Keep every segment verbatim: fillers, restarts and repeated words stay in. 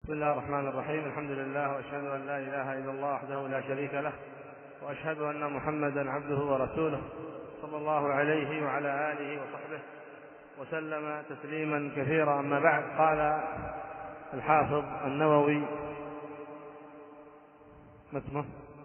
بسم الله الرحمن الرحيم. الحمد لله، وأشهد أن لا إله إلا الله وحده لا شريك له، وأشهد أن محمدا عبده ورسوله صلى الله عليه وعلى آله وصحبه وسلم تسليما كثيرا. أما بعد، قال الحافظ النووي ما اسمه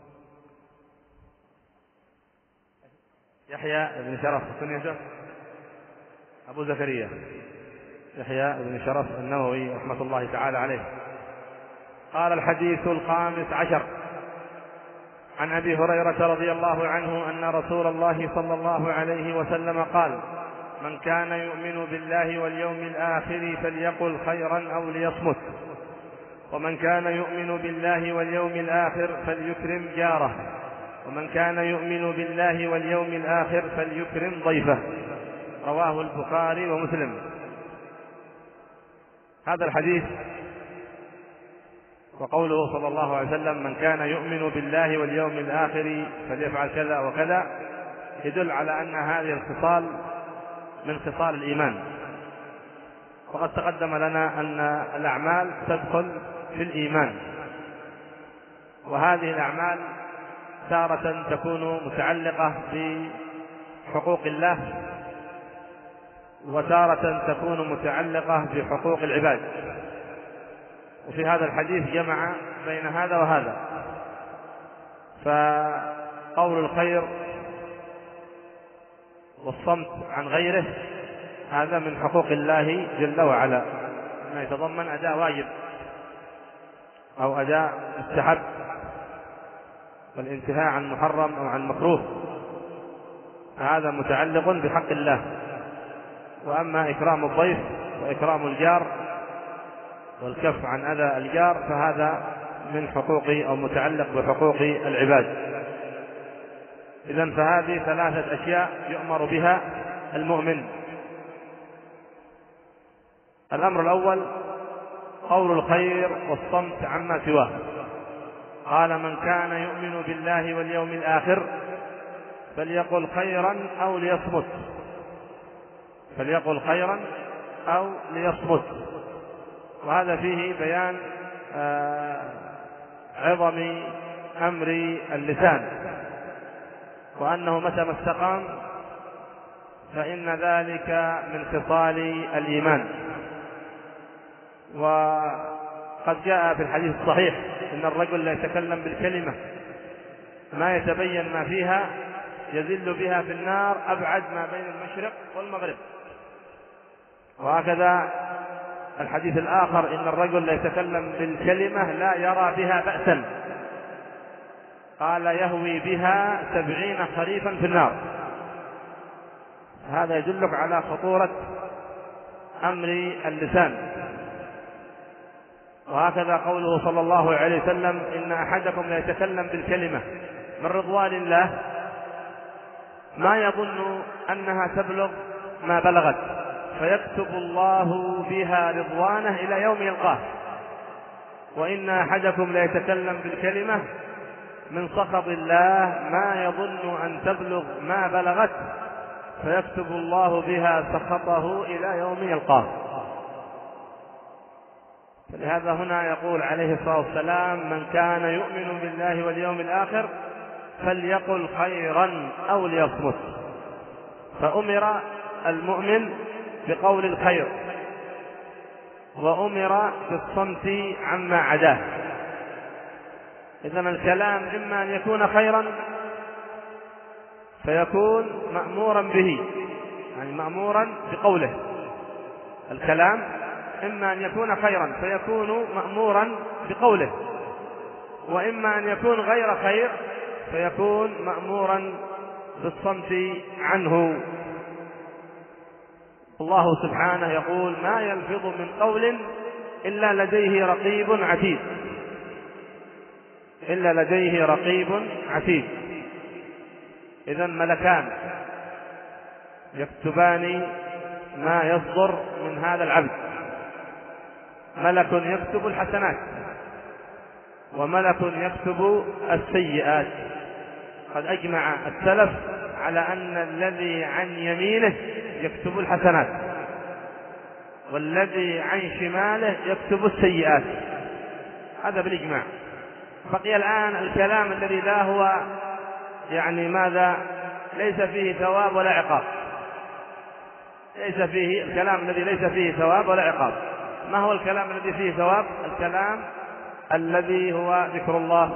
يحيى بن شرف كنيته أبو زكريا يحيى بن شرف النووي رحمة الله تعالى عليه، قال: الحديث الخامس عشر عن أبي هريرة رضي الله عنه أن رسول الله صلى الله عليه وسلم قال: من كان يؤمن بالله واليوم الآخر فليقل خيرا أو ليصمت، ومن كان يؤمن بالله واليوم الآخر فليكرم جاره، ومن كان يؤمن بالله واليوم الآخر فليكرم ضيفه. رواه البخاري ومسلم. هذا الحديث وقوله صلى الله عليه وسلم: من كان يؤمن بالله واليوم الآخر فليفعل كذا وكذا، يدل على أن هذه الخصال من خصال الإيمان. وقد تقدم لنا أن الأعمال تدخل في الإيمان، وهذه الأعمال تارة تكون متعلقة بحقوق الله، وتارة تكون متعلقة بحقوق العباد. وفي هذا الحديث جمع بين هذا وهذا، فقول الخير والصمت عن غيره هذا من حقوق الله جل وعلا، ما يتضمن أداء واجب أو أداء مستحب، والانتهاء عن محرم أو عن مكروه، هذا متعلق بحق الله. وأما إكرام الضيف وإكرام الجار والكف عن أذى الجار فهذا من حقوق أو متعلق بحقوق العباد. إذن فهذه ثلاثة أشياء يؤمر بها المؤمن. الأمر الأول قول الخير والصمت عما سواه. قال: من كان يؤمن بالله واليوم الآخر فليقل خيرا أو ليصمت، فليقل خيرا أو ليصمت. وهذا فيه بيان آه عظم أمر اللسان، وأنه متى ما استقام فإن ذلك من خصال الإيمان. وقد جاء في الحديث الصحيح إن الرجل لا يتكلم بالكلمة ما يتبين ما فيها يذل بها في النار أبعد ما بين المشرق والمغرب. وهكذا الحديث الآخر: إن الرجل لا يتكلم بالكلمة لا يرى بها بأسا، قال: يهوي بها سبعين خريفا في النار. هذا يدلك على خطورة أمر اللسان. وهكذا قوله صلى الله عليه وسلم: إن أحدكم لا يتكلم بالكلمة من رضوان الله ما يظن أنها تبلغ ما بلغت، فيكتب الله بها رضوانه إلى يوم يلقاه. وإن أحدكم لا يتكلم بالكلمة من سخط الله ما يظن أن تبلغ ما بلغت، فيكتب الله بها سخطه إلى يوم يلقاه. فلهذا هنا يقول عليه الصلاة والسلام: من كان يؤمن بالله واليوم الآخر فليقل خيرا أو ليصمت. فأمر المؤمن بقول الخير، وأمر بالصمت عما عداه. إذن الكلام إما أن يكون خيرا فيكون مأمورا به، يعني مأمورا بقوله. الكلام إما أن يكون خيرا فيكون مأمورا بقوله، وإما أن يكون غير خير فيكون مأمورا بالصمت عنه. الله سبحانه يقول: ما يلفظ من قول إلا لديه رقيب عتيد، إلا لديه رقيب عتيد. إذن ملكان يكتبان ما يصدر من هذا العبد: ملك يكتب الحسنات، وملك يكتب السيئات. قد أجمع السلف على أن الذي عن يمينه يكتب الحسنات، والذي عن شماله يكتب السيئات. هذا بالإجماع. بقي الآن الكلام الذي لا هو يعني ماذا ليس فيه ثواب ولا عقاب، ليس فيه الكلام الذي ليس فيه ثواب ولا عقاب. ما هو الكلام الذي فيه ثواب؟ الكلام الذي هو ذكر الله،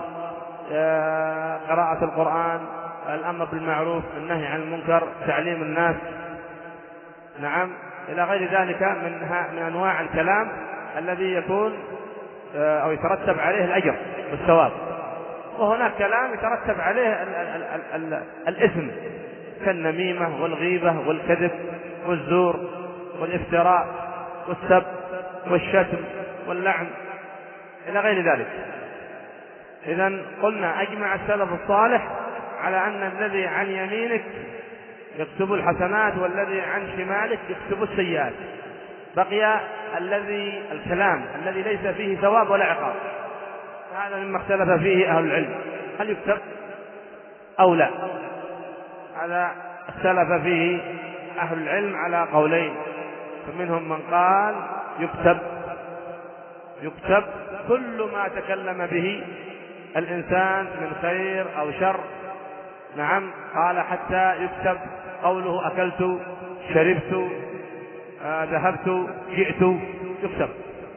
قراءة القرآن، الأمر بالمعروف، النهي عن المنكر، تعليم الناس، نعم، إلى غير ذلك من من أنواع الكلام الذي يكون أو يترتب عليه الأجر والثواب. وهناك كلام يترتب عليه ال ال ال ال ال الإثم كالنميمة والغيبة والكذب والزور والافتراء والسب والشتم واللعن إلى غير ذلك. إذن قلنا أجمع السلف الصالح على أن الذي عن يمينك يكتب الحسنات والذي عن شمالك يكتب السيئات. بقي الذي الكلام الذي ليس فيه ثواب ولا عقاب، هذا مما اختلف فيه أهل العلم، هل يكتب أو لا؟ هذا اختلف فيه أهل العلم على قولين، فمنهم من قال يكتب يكتب كل ما تكلم به الإنسان من خير أو شر، نعم، قال حتى يكتب قوله أكلت شربت آه ذهبت جئت يكتب.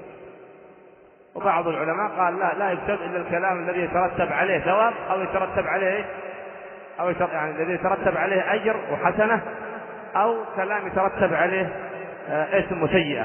وبعض العلماء قال لا لا يكتب إلا الكلام الذي يترتب عليه ثواب أو يترتب عليه أو يترتب يعني الذي يترتب عليه أجر وحسنة، أو كلام يترتب عليه آه اسم وسيئة.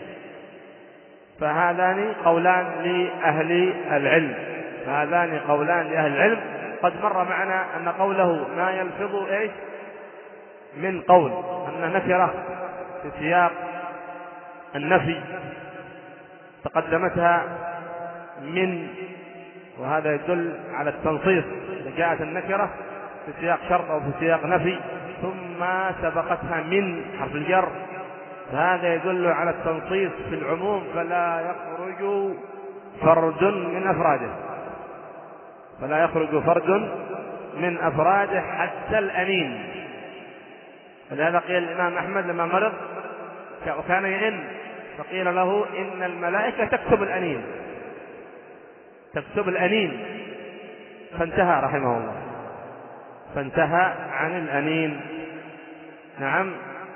فهذان قولان لأهل العلم هذان قولان لأهل العلم. قد مر معنا أن قوله ما يلفظ إيش من قول أن نكرة في سياق النفي تقدمتها من، وهذا يدل على التنصيص. إذا جاءت النكرة في سياق شرط أو في سياق نفي ثم سبقتها من حرف الجر، فهذا يدل على التنصيص في العموم، فلا يخرج فرد من أفراده فلا يخرج فرد من أفراده حتى الأنين. ولهذا قيل الإمام أحمد لما مرض وكان يئن فقيل له إن الملائكة تكتب الأنين تكتب الأنين فانتهى رحمه الله فانتهى عن الأنين. نعم.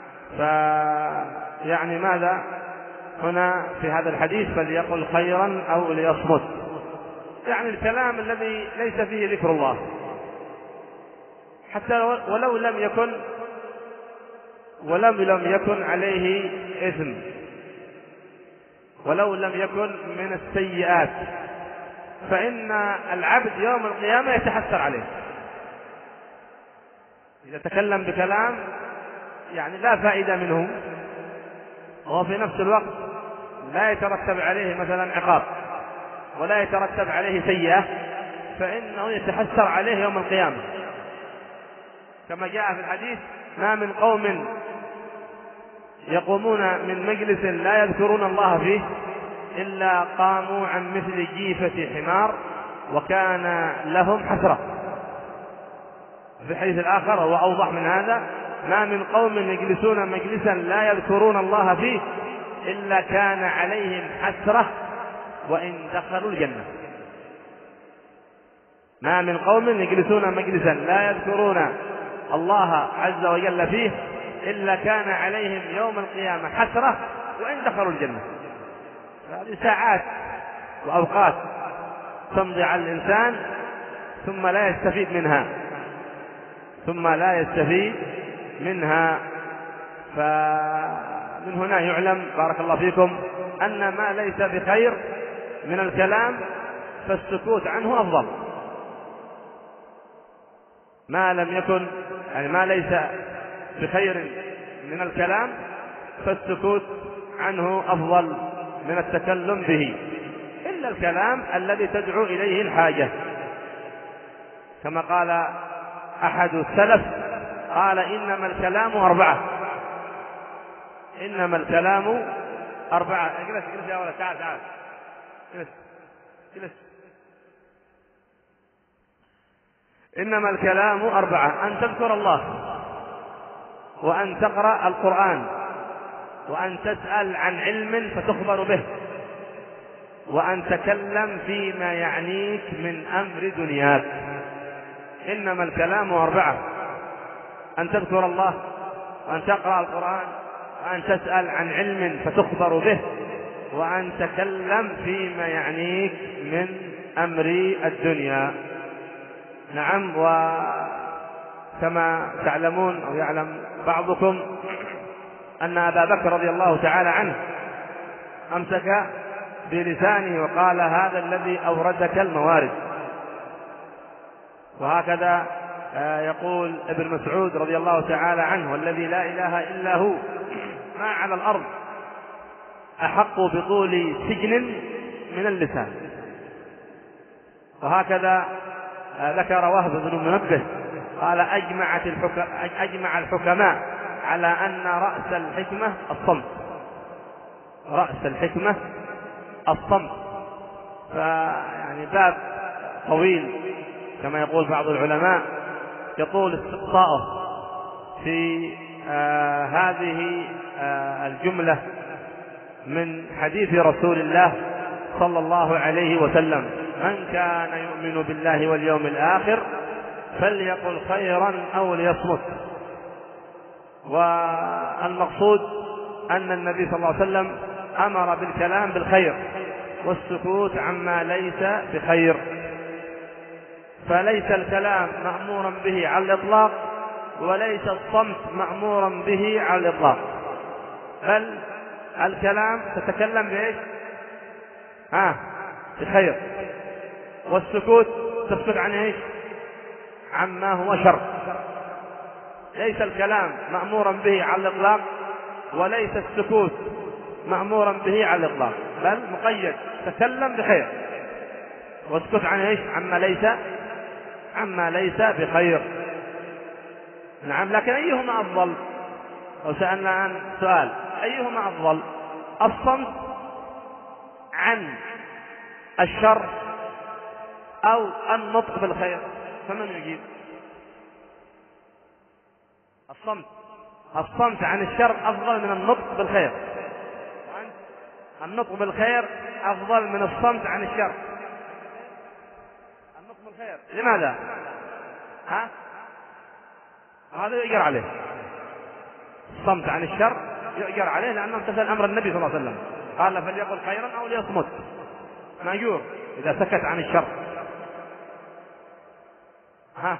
فيعني ماذا هنا في هذا الحديث؟ فليقل خيرا أو ليصمت، يعني الكلام الذي ليس فيه ذكر الله، حتى ولو لم يكن ولم لم يكن عليه إثم، ولو لم يكن من السيئات، فإن العبد يوم القيامة يتحسر عليه إذا تكلم بكلام يعني لا فائدة منه، وهو في نفس الوقت لا يترتب عليه مثلا عقاب ولا يترتب عليه سيئة، فإنه يتحسر عليه يوم القيامة. كما جاء في الحديث ما من قوم يقومون من مجلس لا يذكرون الله فيه إلا قاموا عن مثل جيفة حمار وكان لهم حسرة. في الحديث الآخر هو أوضح من هذا: ما من قوم يجلسون مجلسا لا يذكرون الله فيه إلا كان عليهم حسرة وإن دخلوا الجنة. ما من قوم يجلسون مجلسا لا يذكرون الله عز وجل فيه إلا كان عليهم يوم القيامة حسرة وإن دخلوا الجنة. هذه ساعات وأوقات تمضي على الإنسان ثم لا يستفيد منها ثم لا يستفيد منها فمن هنا يعلم بارك الله فيكم أن ما ليس بخير من الكلام فالسكوت عنه أفضل. ما لم يكن يعني ما ليس بخير من الكلام فالسكوت عنه أفضل من التكلم به، إلا الكلام الذي تدعو إليه الحاجة. كما قال أحد السلف قال إنما الكلام أربعة إنما الكلام أربعة اجلس اجلس يا ولد، تعال تعال اجلس اجلس إنما الكلام أربعة: أن تذكر الله، وأن تقرأ القرآن، وأن تسأل عن علم فتخبر به، وأن تكلم فيما يعنيك من أمر دنياك. إنما الكلام أربعة: أن تذكر الله، وأن تقرأ القرآن، وأن تسأل عن علم فتخبر به، وأن تكلم فيما يعنيك من أمر الدنيا. نعم. وكما تعلمون أو يعلم بعضكم أن أبا بكر رضي الله تعالى عنه أمسك بلسانه وقال: هذا الذي أوردك الموارد. وهكذا يقول ابن مسعود رضي الله تعالى عنه: والذي لا إله إلا هو ما على الأرض أحق بطول سجن من اللسان. وهكذا ذكر وهب بن منبه قال: أجمعت الحكم أجمع الحكماء على أن رأس الحكمة الصمت. رأس الحكمة الصمت. فيعني باب طويل كما يقول بعض العلماء يطول استقصاؤه في آه هذه آه الجملة من حديث رسول الله صلى الله عليه وسلم: من كان يؤمن بالله واليوم الآخر فليقل خيرا أو ليصمت. والمقصود أن النبي صلى الله عليه وسلم أمر بالكلام بالخير والسكوت عما ليس بخير. فليس الكلام مأمورا به على الإطلاق، وليس الصمت مأمورا به على الإطلاق، بل الكلام تتكلم بإيش؟ آه بخير. والسكوت تسكت عن إيش؟ عما هو شر. ليس الكلام مأمورا به على الإطلاق، وليس السكوت مأمورا به على الإطلاق، بل مقيد: تكلم بخير واسكت عن إيش؟ عما ليس عما ليس بخير. نعم. لكن أيهما أفضل؟ لو سألنا عن سؤال: أيهما أفضل؟ الصمت عن الشر أو النطق بالخير؟ فمن يجيب؟ الصمت الصمت عن الشر أفضل من النطق بالخير. النطق بالخير أفضل من الصمت عن الشر. النطق بالخير لماذا؟ ها؟ هذا يؤجر عليه. الصمت عن الشر يؤجر عليه لأنه امتثل أمر النبي صلى الله عليه وسلم، قال: فليقل خيرا أو ليصمت. مأجور إذا سكت عن الشر. ها؟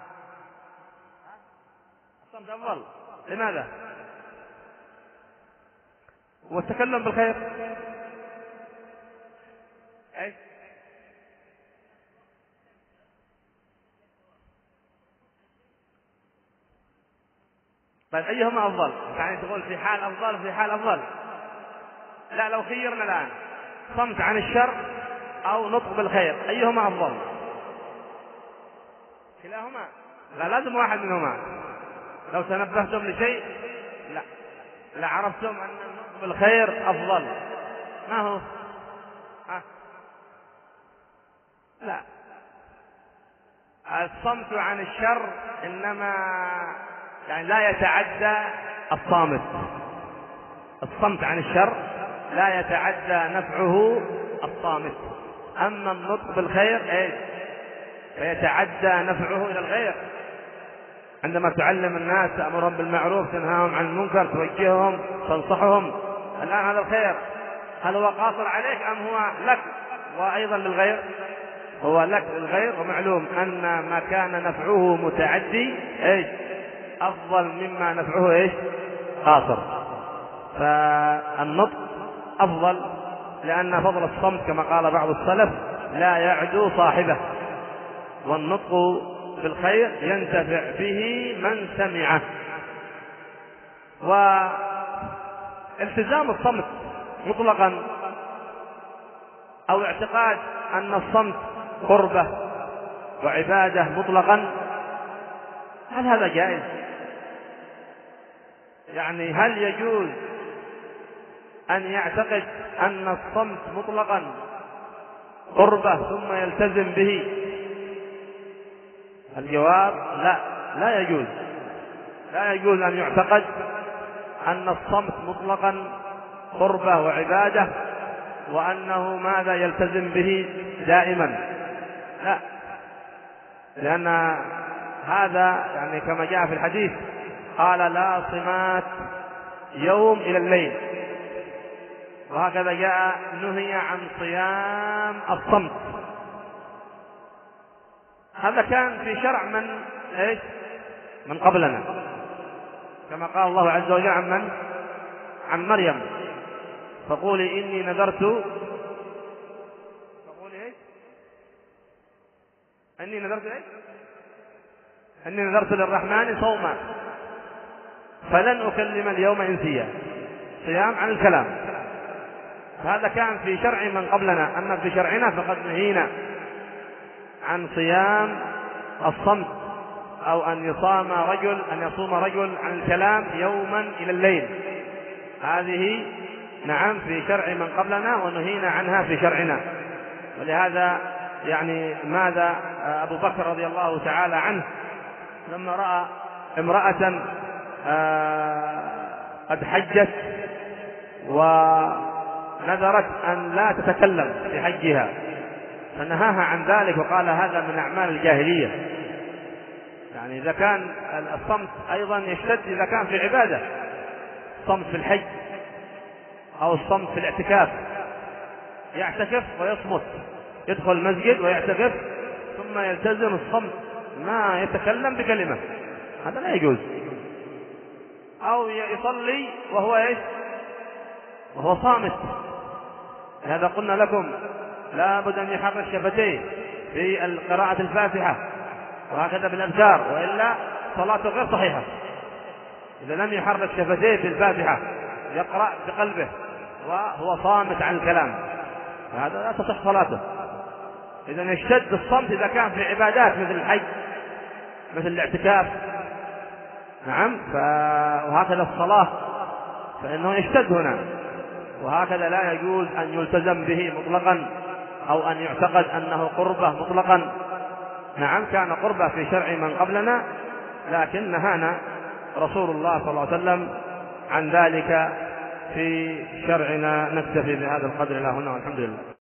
الصمت أفضل. لماذا؟ والتكلم بالخير أي طيب أيهما أفضل؟ يعني تقول في حال أفضل وفي حال أفضل. لا، لو خيرنا الآن صمت عن الشر أو نطق بالخير، أيهما أفضل؟ كلاهما. لا، لازم واحد منهما. لو تنبهتم لشيء لا لعرفتم أن النطق بالخير أفضل. ما هو؟ ها؟ لا، الصمت عن الشر إنما يعني لا يتعدى الصامت. الصمت عن الشر لا يتعدى نفعه الصامت. أما النطق بالخير إيه؟ فيتعدى نفعه إلى الغير. عندما تعلم الناس، تأمرهم بالمعروف، تنهاهم عن المنكر، توجههم، تنصحهم، الآن هذا الخير هل هو قاصر عليك أم هو لك وأيضا للغير؟ هو لك للغير. ومعلوم أن ما كان نفعه متعدي إيش؟ أفضل مما نفعه إيش؟ قاصر. فالنطق أفضل لأن فضل الصمت كما قال بعض السلف لا يعدو صاحبه، والنطق بالخير ينتفع به من سمعه. والتزام الصمت مطلقا أو اعتقاد أن الصمت قربة وعبادة مطلقا، هل هذا جائز؟ يعني هل يجوز أن يعتقد أن الصمت مطلقا قربة ثم يلتزم به؟ الجواب لا، لا يجوز. لا يجوز أن يعتقد أن الصمت مطلقا قربة وعبادة وأنه ماذا يلتزم به دائما، لا، لأن هذا يعني كما جاء في الحديث قال لا صمات يوم إلى الليل، وهكذا جاء نهي عن صيام الصمت. هذا كان في شرع من ايش؟ من قبلنا، كما قال الله عز وجل عن من؟ عن مريم، فقولي إني نذرت فقولي ايش؟ إني نذرت ايش؟ إني نذرت للرحمن صوما فلن أكلم اليوم إنسيا، صيام عن الكلام. هذا كان في شرع من قبلنا، أما في شرعنا فقد نهينا عن صيام الصمت، أو أن يصام رجل أن يصوم رجل عن الكلام يوما إلى الليل. هذه نعم في شرع من قبلنا ونهينا عنها في شرعنا. ولهذا يعني ماذا أبو بكر رضي الله تعالى عنه لما رأى امرأة قد حجت ونذرت أن لا تتكلم في حجها فنهاها عن ذلك وقال هذا من أعمال الجاهلية. يعني إذا كان الصمت أيضا يشتد إذا كان في عبادة، الصمت في الحج أو الصمت في الاعتكاف، يعتكف ويصمت، يدخل المسجد ويعتكف ثم يلتزم الصمت ما يتكلم بكلمة، هذا لا يجوز. أو يصلي وهو ايش؟ وهو صامت. لهذا قلنا لكم لا بد أن يحرك شفتيه في قراءة الفاتحة وهكذا بالأذكار، وإلا صلاته غير صحيحة. إذا لم يحرك شفتيه في الفاتحة يقرأ بقلبه وهو صامت عن الكلام فهذا لا تصح صلاته. إذا يشتد الصمت إذا كان في عبادات مثل الحج مثل الاعتكاف، نعم، وهكذا الصلاة فإنه يشتد هنا، وهكذا لا يجوز أن يلتزم به مطلقا أو أن يعتقد أنه قربة مطلقا. نعم كان قربة في شرع من قبلنا، لكن نهانا رسول الله صلى الله عليه وسلم عن ذلك في شرعنا. نكتفي بهذا القدر إلى هنا والحمد لله.